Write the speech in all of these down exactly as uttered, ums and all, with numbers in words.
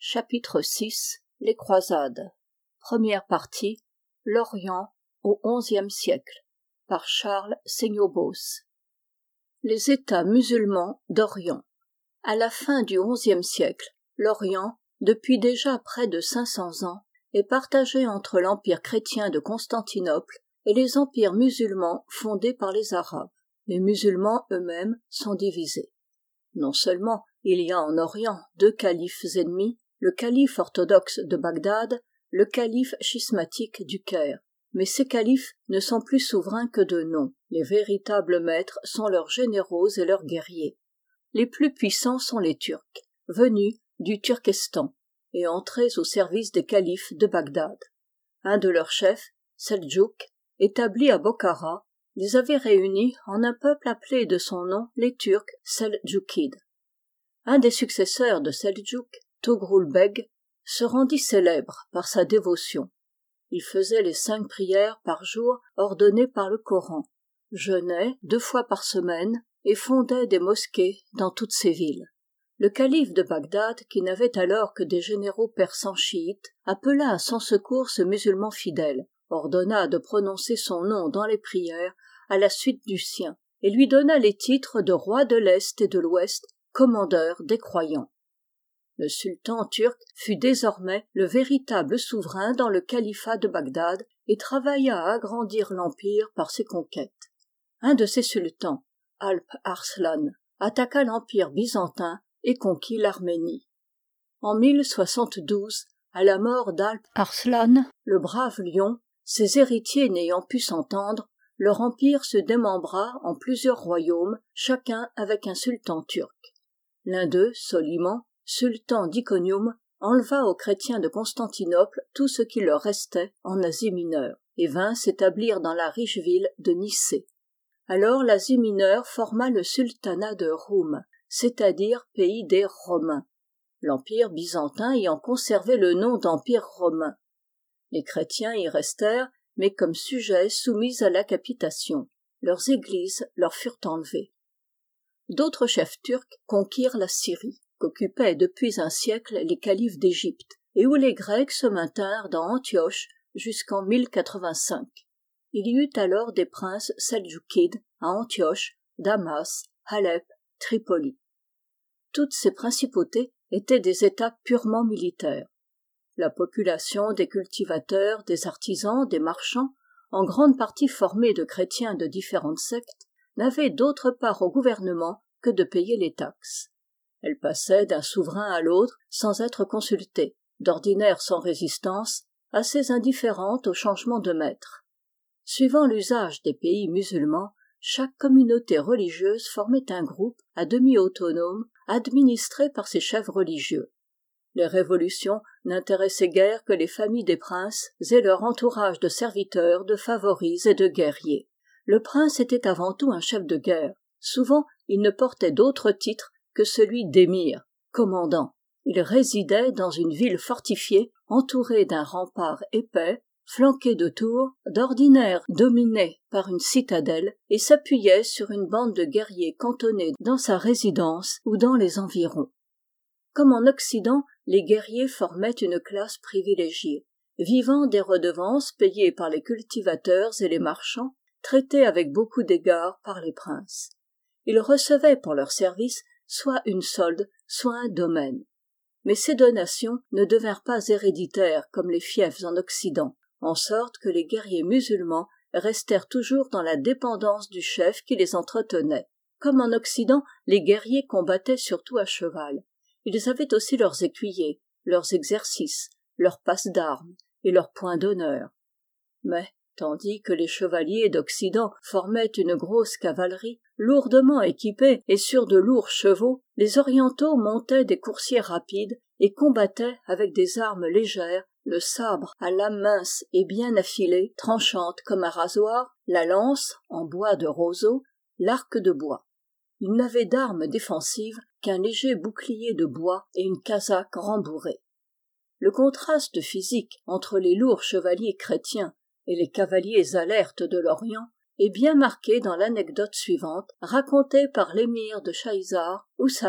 Chapitre six. Les croisades. Première partie. L'Orient au onzième siècle. Par Charles Seignobos. Les États musulmans d'Orient. À la fin du onzième siècle, l'Orient, depuis déjà près de cinq cents ans, est partagé entre l'empire chrétien de Constantinople et les empires musulmans fondés par les Arabes. Les musulmans eux-mêmes sont divisés. Non seulement il y a en Orient deux califes ennemis, le calife orthodoxe de Bagdad, le calife schismatique du Caire, mais ces califes ne sont plus souverains que de nom. Les véritables maîtres sont leurs généraux et leurs guerriers. Les plus puissants sont les Turcs, venus du Turkestan et entrés au service des califes de Bagdad. Un de leurs chefs, Seldjouk, établi à Bokhara, les avait réunis en un peuple appelé de son nom les Turcs Seldjoukides. Un des successeurs de Seldjouk, Togrul Beg, se rendit célèbre par sa dévotion. Il faisait les cinq prières par jour ordonnées par le Coran, jeûnait deux fois par semaine et fondait des mosquées dans toutes ses villes. Le calife de Bagdad, qui n'avait alors que des généraux persans chiites, appela à son secours ce musulman fidèle, ordonna de prononcer son nom dans les prières à la suite du sien, et lui donna les titres de roi de l'Est et de l'Ouest, commandeur des croyants. Le sultan turc fut désormais le véritable souverain dans le califat de Bagdad et travailla à agrandir l'empire par ses conquêtes. Un de ses sultans, Alp Arslan, attaqua l'empire byzantin et conquit l'Arménie. En mille soixante-douze, à la mort d'Alp Arslan, le brave lion, ses héritiers n'ayant pu s'entendre, leur empire se démembra en plusieurs royaumes, chacun avec un sultan turc. L'un d'eux, Soliman, sultan d'Iconium, enleva aux chrétiens de Constantinople tout ce qui leur restait en Asie mineure, et vint s'établir dans la riche ville de Nicée. Alors l'Asie mineure forma le sultanat de Roum, c'est-à-dire pays des Romains, l'empire byzantin ayant conservé le nom d'empire romain. Les chrétiens y restèrent, mais comme sujets soumis à la capitation. Leurs églises leur furent enlevées. D'autres chefs turcs conquirent la Syrie, qu'occupaient depuis un siècle les califes d'Égypte, et où les Grecs se maintinrent dans Antioche jusqu'en mille quatre-vingt-cinq. Il y eut alors des princes seldjoukides à Antioche, Damas, Alep, Tripoli. Toutes ces principautés étaient des États purement militaires. La population des cultivateurs, des artisans, des marchands, en grande partie formée de chrétiens de différentes sectes, n'avait d'autre part au gouvernement que de payer les taxes. Elle passait d'un souverain à l'autre sans être consultée, d'ordinaire sans résistance, assez indifférente au changement de maître. Suivant l'usage des pays musulmans, chaque communauté religieuse formait un groupe à demi autonome, administré par ses chefs religieux. Les révolutions n'intéressaient guère que les familles des princes et leur entourage de serviteurs, de favoris et de guerriers. Le prince était avant tout un chef de guerre. Souvent, il ne portait d'autre titre que celui d'émir, commandant. Il résidait dans une ville fortifiée, entourée d'un rempart épais, flanqué de tours, d'ordinaire dominée par une citadelle, et s'appuyait sur une bande de guerriers cantonnés dans sa résidence ou dans les environs. Comme en Occident, les guerriers formaient une classe privilégiée, vivant des redevances payées par les cultivateurs et les marchands, traités avec beaucoup d'égards par les princes. Ils recevaient pour leur service soit une solde, soit un domaine. Mais ces donations ne devinrent pas héréditaires comme les fiefs en Occident, en sorte que les guerriers musulmans restèrent toujours dans la dépendance du chef qui les entretenait. Comme en Occident, les guerriers combattaient surtout à cheval. Ils avaient aussi leurs écuyers, leurs exercices, leurs passes d'armes et leurs points d'honneur. Mais, tandis que les chevaliers d'Occident formaient une grosse cavalerie, lourdement équipée et sur de lourds chevaux, les orientaux montaient des coursiers rapides et combattaient avec des armes légères, le sabre à lame mince et bien affilée, tranchante comme un rasoir, la lance en bois de roseau, l'arc de bois. Ils n'avaient d'armes défensives qu'un léger bouclier de bois et une casaque rembourrée. Le contraste physique entre les lourds chevaliers chrétiens et les cavaliers alertes de l'Orient est bien marqué dans l'anecdote suivante, racontée par l'émir de Chaïzar, Oussama.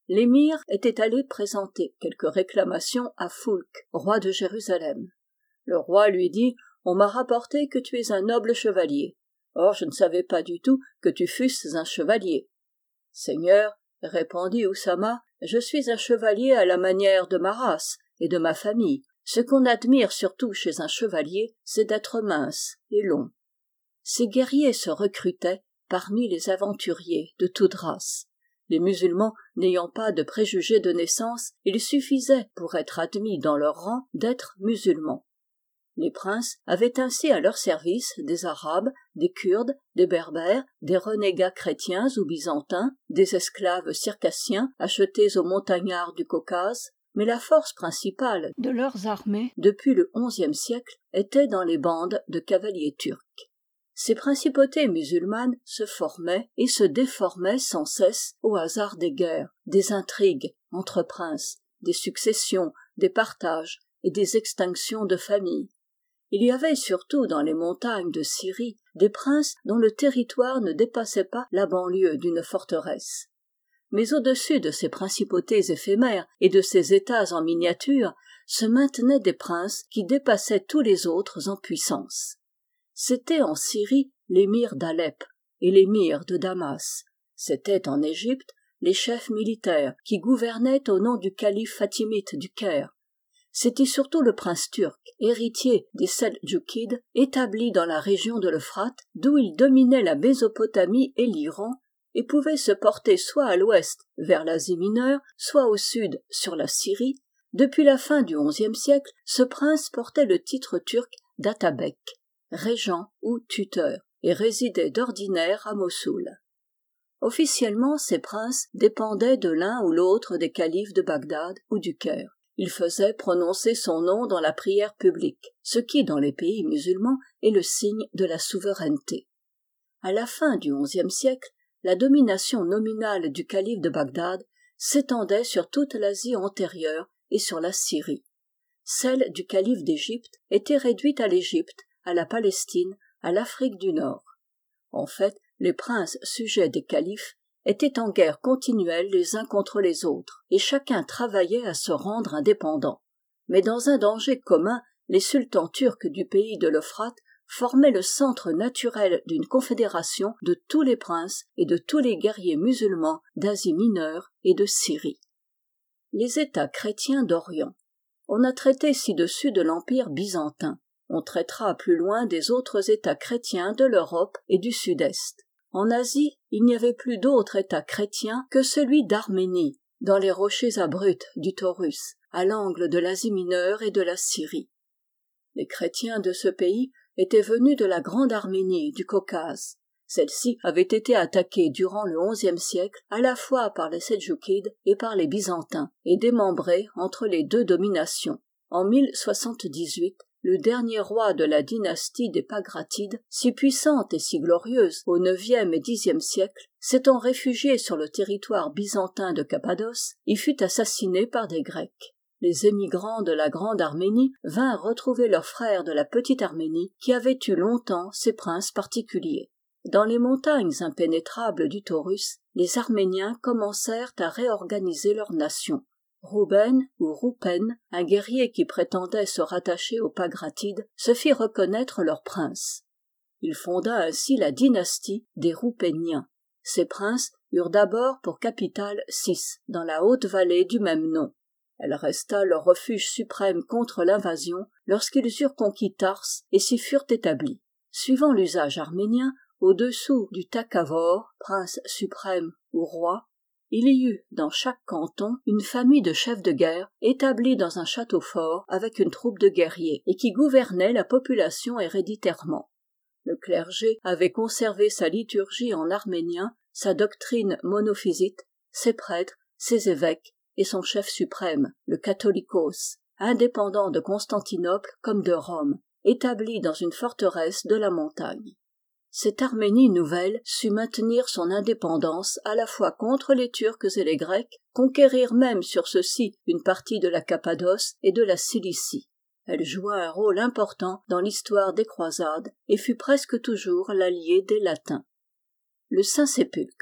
l'émir était allé présenter quelques réclamations à Foulques, roi de Jérusalem. Le roi lui dit « On m'a rapporté que tu es un noble chevalier. Or je ne savais pas du tout que tu fusses un chevalier. »« Seigneur, répondit Oussama, je suis un chevalier à la manière de ma race et de ma famille. Ce qu'on admire surtout chez un chevalier, c'est d'être mince et long. » Ces guerriers se recrutaient parmi les aventuriers de toute race. Les musulmans n'ayant pas de préjugés de naissance, il suffisait pour être admis dans leur rang d'être musulmans. Les princes avaient ainsi à leur service des Arabes, des Kurdes, des Berbères, des renégats chrétiens ou byzantins, des esclaves circassiens achetés aux montagnards du Caucase, mais la force principale de leurs armées depuis le onzième siècle était dans les bandes de cavaliers turcs. Ces principautés musulmanes se formaient et se déformaient sans cesse au hasard des guerres, des intrigues entre princes, des successions, des partages et des extinctions de familles. Il y avait surtout dans les montagnes de Syrie des princes dont le territoire ne dépassait pas la banlieue d'une forteresse. Mais au-dessus de ces principautés éphémères et de ces États en miniature se maintenaient des princes qui dépassaient tous les autres en puissance. C'étaient en Syrie l'émir d'Alep et l'émir de Damas. C'étaient en Égypte les chefs militaires qui gouvernaient au nom du calife fatimite du Caire. C'était surtout le prince turc, héritier des Seldjoukides, établi dans la région de l'Euphrate, d'où il dominait la Mésopotamie et l'Iran, et pouvait se porter soit à l'ouest vers l'Asie mineure, soit au sud sur la Syrie. Depuis la fin du onzième siècle, ce prince portait le titre turc d'Atabek, régent ou tuteur, et résidait d'ordinaire à Mossoul. Officiellement, ces princes dépendaient de l'un ou l'autre des califes de Bagdad ou du Caire. Il faisait prononcer son nom dans la prière publique, ce qui, dans les pays musulmans, est le signe de la souveraineté. À la fin du onzième siècle, la domination nominale du calife de Bagdad s'étendait sur toute l'Asie antérieure et sur la Syrie. Celle du calife d'Égypte était réduite à l'Égypte, à la Palestine, à l'Afrique du Nord. En fait, les princes sujets des califes étaient en guerre continuelle les uns contre les autres, et chacun travaillait à se rendre indépendant. Mais dans un danger commun, les sultans turcs du pays de l'Euphrate formaient le centre naturel d'une confédération de tous les princes et de tous les guerriers musulmans d'Asie mineure et de Syrie. Les États chrétiens d'Orient. On a traité ci-dessus de l'Empire byzantin. On traitera plus loin des autres États chrétiens de l'Europe et du Sud-Est. En Asie, il n'y avait plus d'autre État chrétien que celui d'Arménie, dans les rochers abrupts du Taurus, à l'angle de l'Asie mineure et de la Syrie. Les chrétiens de ce pays étaient venus de la Grande Arménie du Caucase. Celle-ci avait été attaquée durant le onzième siècle à la fois par les Seldjoukides et par les Byzantins, et démembrée entre les deux dominations. En mille soixante-dix-huit, le dernier roi de la dynastie des Pagratides, si puissante et si glorieuse au neuvième et dixième siècle, s'étant réfugié sur le territoire byzantin de Cappadoce, y fut assassiné par des Grecs. Les émigrants de la Grande Arménie vinrent retrouver leurs frères de la Petite Arménie, qui avaient eu longtemps ses princes particuliers. Dans les montagnes impénétrables du Taurus, les Arméniens commencèrent à réorganiser leur nation. Rouben ou Roupen, un guerrier qui prétendait se rattacher aux Pagratides, se fit reconnaître leur prince. Il fonda ainsi la dynastie des Roupéniens. Ces princes eurent d'abord pour capitale Sis, dans la haute vallée du même nom. Elle resta leur refuge suprême contre l'invasion lorsqu'ils eurent conquis Tars et s'y furent établis. Suivant l'usage arménien, au-dessous du Takavor, prince suprême ou roi, il y eut dans chaque canton une famille de chefs de guerre établis dans un château fort avec une troupe de guerriers et qui gouvernaient la population héréditairement. Le clergé avait conservé sa liturgie en arménien, sa doctrine monophysite, ses prêtres, ses évêques et son chef suprême, le catholicos, indépendant de Constantinople comme de Rome, établi dans une forteresse de la montagne. Cette Arménie nouvelle sut maintenir son indépendance à la fois contre les Turcs et les Grecs, conquérir même sur ceux-ci une partie de la Cappadoce et de la Cilicie. Elle joua un rôle important dans l'histoire des croisades et fut presque toujours l'alliée des Latins. Le Saint-Sépulcre.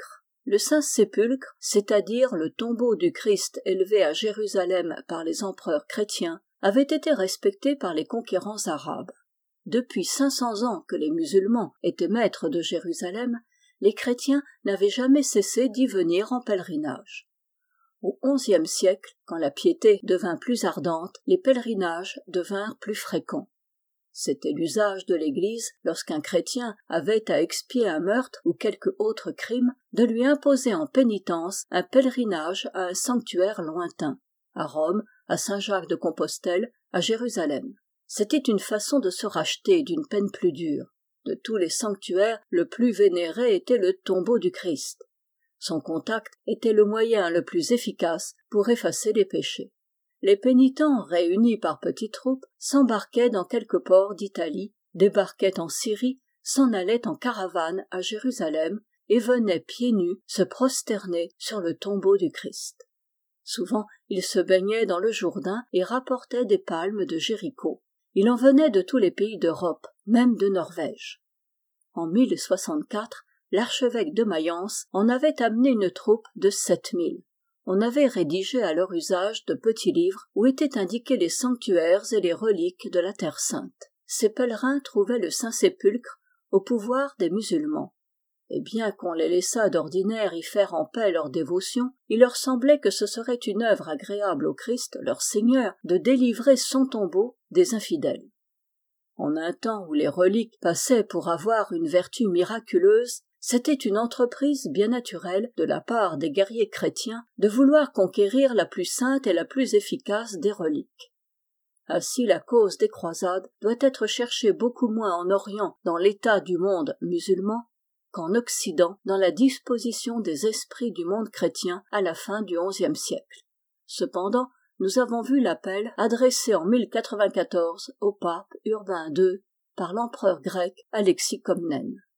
Le Saint-Sépulcre, c'est-à-dire le tombeau du Christ élevé à Jérusalem par les empereurs chrétiens, avait été respecté par les conquérants arabes. Depuis cinq cents ans que les musulmans étaient maîtres de Jérusalem, les chrétiens n'avaient jamais cessé d'y venir en pèlerinage. Au onzième siècle, quand la piété devint plus ardente, les pèlerinages devinrent plus fréquents. C'était l'usage de l'Église, lorsqu'un chrétien avait à expier un meurtre ou quelque autre crime, de lui imposer en pénitence un pèlerinage à un sanctuaire lointain, à Rome, à Saint-Jacques-de-Compostelle, à Jérusalem. C'était une façon de se racheter d'une peine plus dure. De tous les sanctuaires, le plus vénéré était le tombeau du Christ. Son contact était le moyen le plus efficace pour effacer les péchés. Les pénitents, réunis par petits troupes, s'embarquaient dans quelque port d'Italie, débarquaient en Syrie, s'en allaient en caravane à Jérusalem et venaient pieds nus se prosterner sur le tombeau du Christ. Souvent, ils se baignaient dans le Jourdain et rapportaient des palmes de Jéricho. Il en venait de tous les pays d'Europe, même de Norvège. En mille soixante-quatre, l'archevêque de Mayence en avait amené une troupe de sept mille. On avait rédigé à leur usage de petits livres où étaient indiqués les sanctuaires et les reliques de la Terre sainte. Ces pèlerins trouvaient le Saint-Sépulcre au pouvoir des musulmans. Et bien qu'on les laissât d'ordinaire y faire en paix leur dévotion, il leur semblait que ce serait une œuvre agréable au Christ, leur Seigneur, de délivrer son tombeau des infidèles. En un temps où les reliques passaient pour avoir une vertu miraculeuse, c'était une entreprise bien naturelle de la part des guerriers chrétiens de vouloir conquérir la plus sainte et la plus efficace des reliques. Ainsi la cause des croisades doit être cherchée beaucoup moins en Orient dans l'état du monde musulman qu'en Occident dans la disposition des esprits du monde chrétien à la fin du onzième siècle. Cependant, nous avons vu l'appel adressé en mille quatre-vingt-quatorze au pape Urbain deux par l'empereur grec Alexis Comnène.